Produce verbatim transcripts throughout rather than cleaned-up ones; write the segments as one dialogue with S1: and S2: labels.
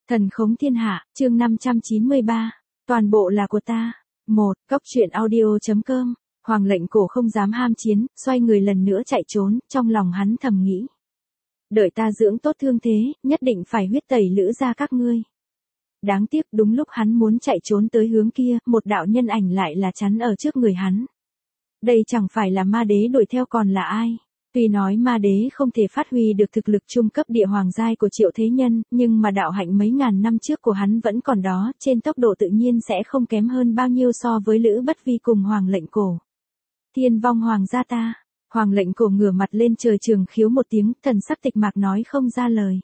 S1: Thần khống thiên hạ, chương năm trăm chín mươi ba. Toàn bộ là của ta. một. Cốc truyện audio.com. Hoàng lệnh cổ không dám ham chiến, xoay người lần nữa chạy trốn, trong lòng hắn thầm nghĩ. Đợi ta dưỡng tốt thương thế, nhất định phải huyết tẩy Lữ gia các ngươi. Đáng tiếc đúng lúc hắn muốn chạy trốn tới hướng kia, một đạo nhân ảnh lại là chắn ở trước người hắn. Đây chẳng phải là ma đế đuổi theo còn là ai. Tuy nói ma đế không thể phát huy được thực lực trung cấp địa hoàng giai của Triệu Thế Nhân, nhưng mà đạo hạnh mấy ngàn năm trước của hắn vẫn còn đó, trên tốc độ tự nhiên sẽ không kém hơn bao nhiêu so với Lữ Bất Vi cùng Hoàng lệnh cổ. Thiên vong hoàng gia ta. Hoàng lệnh cổ ngửa mặt lên trời trường khiếu một tiếng, thần sắc tịch mạc nói không ra lời.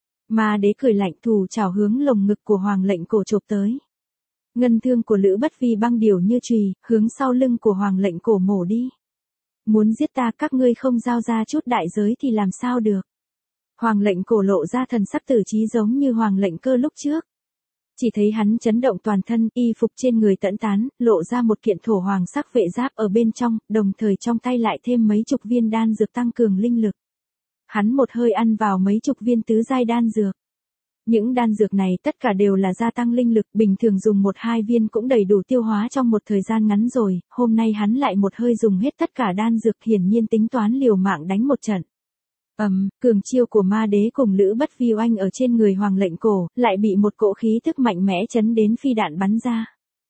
S1: Ma đế cười lạnh, thủ chảo hướng lồng ngực của Hoàng lệnh cổ chộp tới. Ngân thương của Lữ Bất Vi băng điều như chùy, hướng sau lưng của Hoàng lệnh cổ mổ đi. Muốn giết ta, các ngươi không giao ra chút đại giới thì làm sao được. Hoàng lệnh cổ lộ ra thần sắc tử trí giống như Hoàng lệnh cơ lúc trước. Chỉ thấy hắn chấn động toàn thân, y phục trên người tẫn tán, lộ ra một kiện thổ hoàng sắc vệ giáp ở bên trong, đồng thời trong tay lại thêm mấy chục viên đan dược tăng cường linh lực. Hắn một hơi ăn vào mấy chục viên tứ giai đan dược. Những đan dược này tất cả đều là gia tăng linh lực, bình thường dùng một hai viên cũng đầy đủ tiêu hóa trong một thời gian ngắn rồi, hôm nay hắn lại một hơi dùng hết tất cả đan dược, hiển nhiên tính toán liều mạng đánh một trận. Ầm, um, cường chiêu của ma đế cùng Lữ Bất Vi oanh ở trên người Hoàng lệnh cổ, lại bị một cỗ khí tức mạnh mẽ chấn đến phi đạn bắn ra.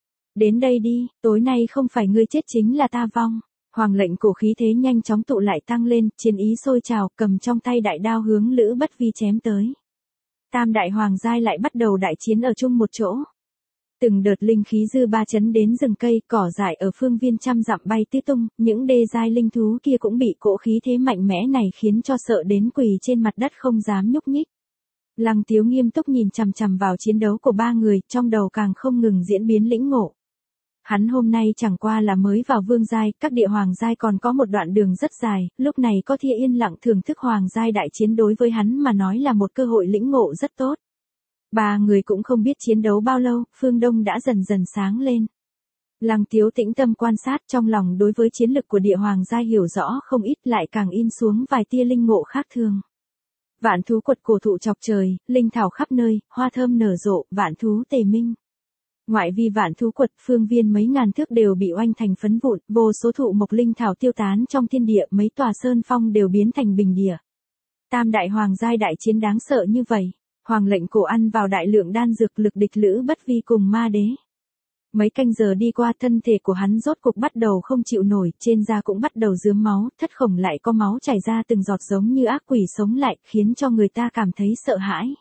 S1: Đến đây đi, tối nay không phải ngươi chết chính là ta vong. Hoàng lệnh cổ khí thế nhanh chóng tụ lại tăng lên, chiến ý sôi trào, cầm trong tay đại đao hướng Lữ Bất Vi chém tới. Tam đại hoàng giai lại bắt đầu đại chiến ở chung một chỗ. Từng đợt linh khí dư ba chấn đến rừng cây, cỏ dại ở phương viên trăm dặm bay tứ tung, những đê giai linh thú kia cũng bị cỗ khí thế mạnh mẽ này khiến cho sợ đến quỳ trên mặt đất không dám nhúc nhích. Lăng Tiếu nghiêm túc nhìn chằm chằm vào chiến đấu của ba người, trong đầu càng không ngừng diễn biến lĩnh ngộ. Hắn hôm nay chẳng qua là mới vào vương giai, các địa hoàng giai còn có một đoạn đường rất dài, lúc này có Thia yên lặng thưởng thức hoàng giai đại chiến đối với hắn mà nói là một cơ hội lĩnh ngộ rất tốt. Ba người cũng không biết chiến đấu bao lâu, phương đông đã dần dần sáng lên. Lăng Tiếu tĩnh tâm quan sát, trong lòng đối với chiến lực của địa hoàng giai hiểu rõ không ít, lại càng in xuống vài tia linh ngộ khác thường. Vạn thú quật cổ thụ chọc trời, linh thảo khắp nơi, hoa thơm nở rộ, vạn thú tề minh. Ngoại vi vạn thú quật, phương viên mấy ngàn thước đều bị oanh thành phấn vụn, vô số thụ mộc linh thảo tiêu tán trong thiên địa, mấy tòa sơn phong đều biến thành bình địa. Tam đại hoàng giai đại chiến đáng sợ như vậy. Hoàng lệnh cổ ăn vào đại lượng đan dược, lực địch Lữ Bất Vi cùng ma đế. Mấy canh giờ đi qua, thân thể của hắn rốt cục bắt đầu không chịu nổi, trên da cũng bắt đầu rướm máu, thất khổng lại có máu chảy ra từng giọt giống như ác quỷ sống lại, khiến cho người ta cảm thấy sợ hãi.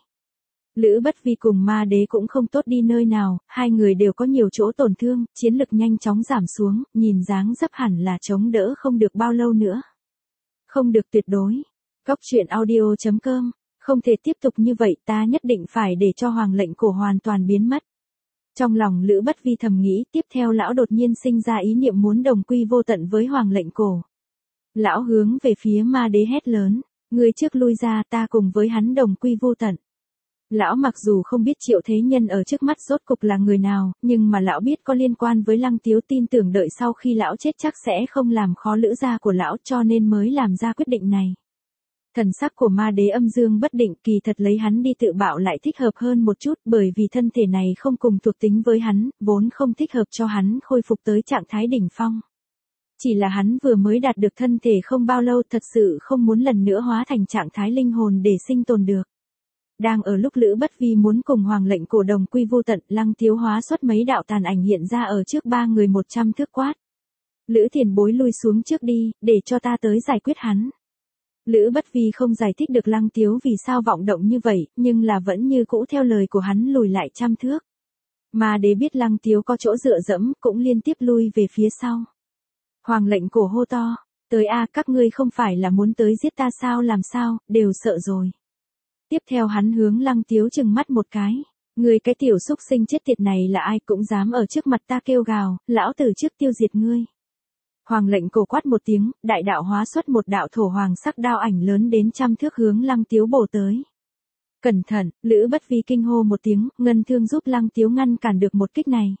S1: Lữ Bất Vi cùng ma đế cũng không tốt đi nơi nào, hai người đều có nhiều chỗ tổn thương, chiến lực nhanh chóng giảm xuống, nhìn dáng dấp hẳn là chống đỡ không được bao lâu nữa. Không được tuyệt đối. Cốc truyện audio.com. Không thể tiếp tục như vậy, ta nhất định phải để cho Hoàng lệnh cổ hoàn toàn biến mất. Trong lòng Lữ Bất Vi thầm nghĩ, tiếp theo lão đột nhiên sinh ra ý niệm muốn đồng quy vô tận với Hoàng lệnh cổ. Lão hướng về phía ma đế hét lớn, người trước lui ra, ta cùng với hắn đồng quy vô tận. Lão mặc dù không biết Triệu Thế Nhân ở trước mắt rốt cục là người nào, nhưng mà lão biết có liên quan với Lăng Tiếu, tin tưởng đợi sau khi lão chết chắc sẽ không làm khó Lữ gia của lão, cho nên mới làm ra quyết định này. Thần sắc của ma đế âm dương bất định, kỳ thật lấy hắn đi tự bạo lại thích hợp hơn một chút, bởi vì thân thể này không cùng thuộc tính với hắn, vốn không thích hợp cho hắn khôi phục tới trạng thái đỉnh phong. Chỉ là hắn vừa mới đạt được thân thể không bao lâu, thật sự không muốn lần nữa hóa thành trạng thái linh hồn để sinh tồn được. Đang ở lúc Lữ Bất Vi muốn cùng Hoàng lệnh cổ đồng quy vô tận, Lăng Tiếu hóa xuất mấy đạo tàn ảnh hiện ra ở trước ba người một trăm thước quát. Lữ tiền bối lui xuống trước đi, để cho ta tới giải quyết hắn. Lữ Bất Vi không giải thích được Lăng Tiếu vì sao vọng động như vậy, nhưng là vẫn như cũ theo lời của hắn lùi lại trăm thước. Ma đế biết Lăng Tiếu có chỗ dựa dẫm, cũng liên tiếp lui về phía sau. Hoàng lệnh cổ hô to, tới a, các ngươi không phải là muốn tới giết ta sao, làm sao, đều sợ rồi. Tiếp theo hắn hướng Lăng Tiếu trừng mắt một cái, ngươi cái tiểu xúc sinh chết tiệt này là ai cũng dám ở trước mặt ta kêu gào, lão tử trước tiêu diệt ngươi. Hoàng lệnh cổ quát một tiếng, đại đạo hóa xuất một đạo thổ hoàng sắc đao ảnh lớn đến trăm thước hướng Lăng Tiếu bổ tới. Cẩn thận, Lữ Bất Vi kinh hô một tiếng, ngân thương giúp Lăng Tiếu ngăn cản được một kích này.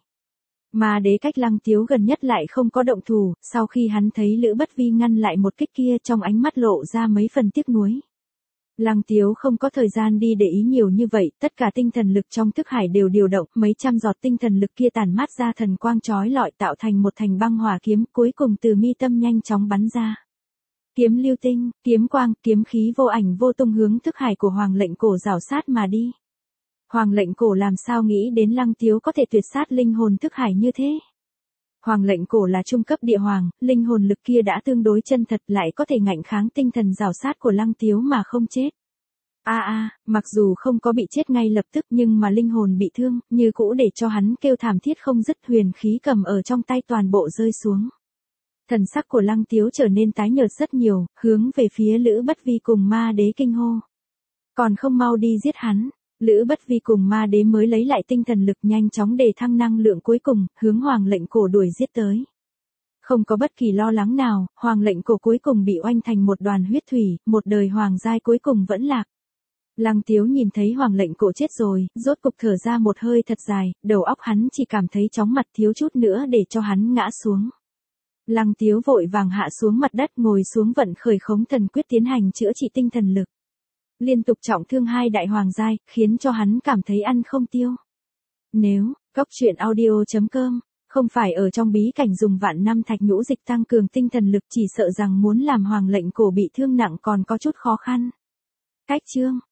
S1: Ma đế cách Lăng Tiếu gần nhất lại không có động thủ, sau khi hắn thấy Lữ Bất Vi ngăn lại một kích kia, trong ánh mắt lộ ra mấy phần tiếc nuối. Lăng Tiếu không có thời gian đi để ý nhiều như vậy, tất cả tinh thần lực trong thức hải đều điều động, mấy trăm giọt tinh thần lực kia tản mát ra thần quang chói lọi tạo thành một thành băng hỏa kiếm, cuối cùng từ mi tâm nhanh chóng bắn ra. Kiếm lưu tinh, kiếm quang, kiếm khí vô ảnh vô tung hướng thức hải của Hoàng Lệnh Cổ rảo sát mà đi. Hoàng Lệnh Cổ làm sao nghĩ đến Lăng Tiếu có thể tuyệt sát linh hồn thức hải như thế? Hoàng Lệnh Cổ là trung cấp địa hoàng, linh hồn lực kia đã tương đối chân thật, lại có thể ngạnh kháng tinh thần rào sát của Lăng Tiếu mà không chết. A a, mặc dù không có bị chết ngay lập tức nhưng mà linh hồn bị thương, như cũ để cho hắn kêu thảm thiết không dứt, huyền khí cầm ở trong tay toàn bộ rơi xuống. Thần sắc của Lăng Tiếu trở nên tái nhợt rất nhiều, hướng về phía Lữ Bất Vi cùng Ma Đế kinh hô. Còn không mau đi giết hắn. Lữ Bất Vi cùng Ma Đế mới lấy lại tinh thần lực, nhanh chóng đề thăng năng lượng cuối cùng, hướng Hoàng Lệnh Cổ đuổi giết tới. Không có bất kỳ lo lắng nào, Hoàng Lệnh Cổ cuối cùng bị oanh thành một đoàn huyết thủy, một đời hoàng giai cuối cùng vẫn lạc. Lăng Tiếu nhìn thấy Hoàng Lệnh Cổ chết rồi, rốt cục thở ra một hơi thật dài, đầu óc hắn chỉ cảm thấy chóng mặt, thiếu chút nữa để cho hắn ngã xuống. Lăng Tiếu vội vàng hạ xuống mặt đất, ngồi xuống vận khởi Khống Thần Quyết tiến hành chữa trị tinh thần lực. Liên tục trọng thương hai đại hoàng giai, khiến cho hắn cảm thấy ăn không tiêu. Nếu, cốc truyện audio chấm com, không phải ở trong bí cảnh dùng vạn năm thạch nhũ dịch tăng cường tinh thần lực, chỉ sợ rằng muốn làm Hoàng Lệnh Cổ bị thương nặng còn có chút khó khăn. Cách chương